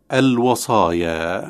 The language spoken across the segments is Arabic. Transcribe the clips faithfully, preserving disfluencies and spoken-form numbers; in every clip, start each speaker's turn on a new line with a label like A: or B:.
A: الوصايا.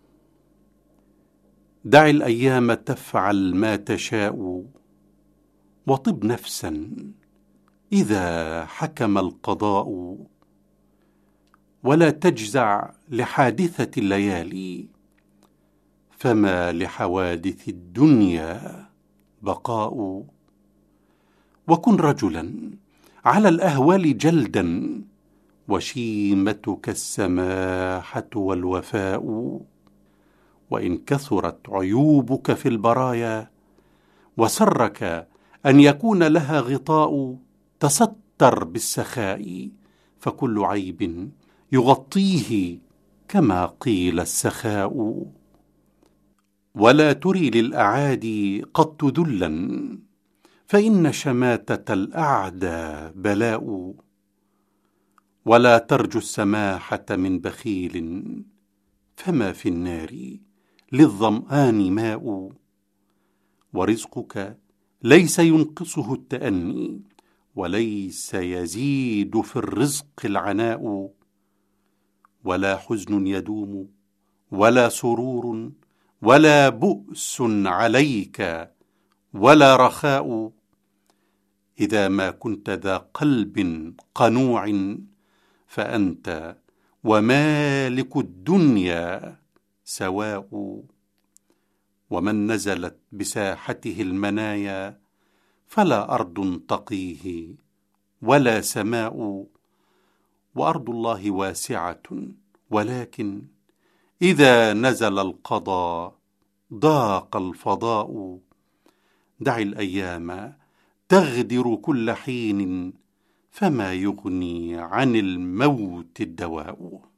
A: دع الأيام تفعل ما تشاء، وطب نفسا إذا حكم القضاء، ولا تجزع لحادثة الليالي، فما لحوادث الدنيا بقاء. وكن رجلا على الأهوال جلدا، وشيمتك السماحة والوفاء. وإن كثرت عيوبك في البرايا، وسرك أن يكون لها غطاء، تستر بالسخاء، فكل عيب يغطيه كما قيل السخاء. ولا تري للأعادي قط ذلا، فإن شماتة الأعدى بلاء. ولا ترجو السماحة من بخيل، فما في النار للظمآن ماء. ورزقك ليس ينقصه التأني، وليس يزيد في الرزق العناء. ولا حزن يدوم، ولا سرور، ولا بؤس عليك، ولا رخاء. إذا ما كنت ذا قلب قنوع، فأنت ومالك الدنيا سواء. ومن نزلت بساحته المنايا، فلا أرض تقيه ولا سماء. وأرض الله واسعة، ولكن إذا نزل القضاء ضاق الفضاء. دع الأيام تغدر كل حين، فما يغني عن الموت الدواء.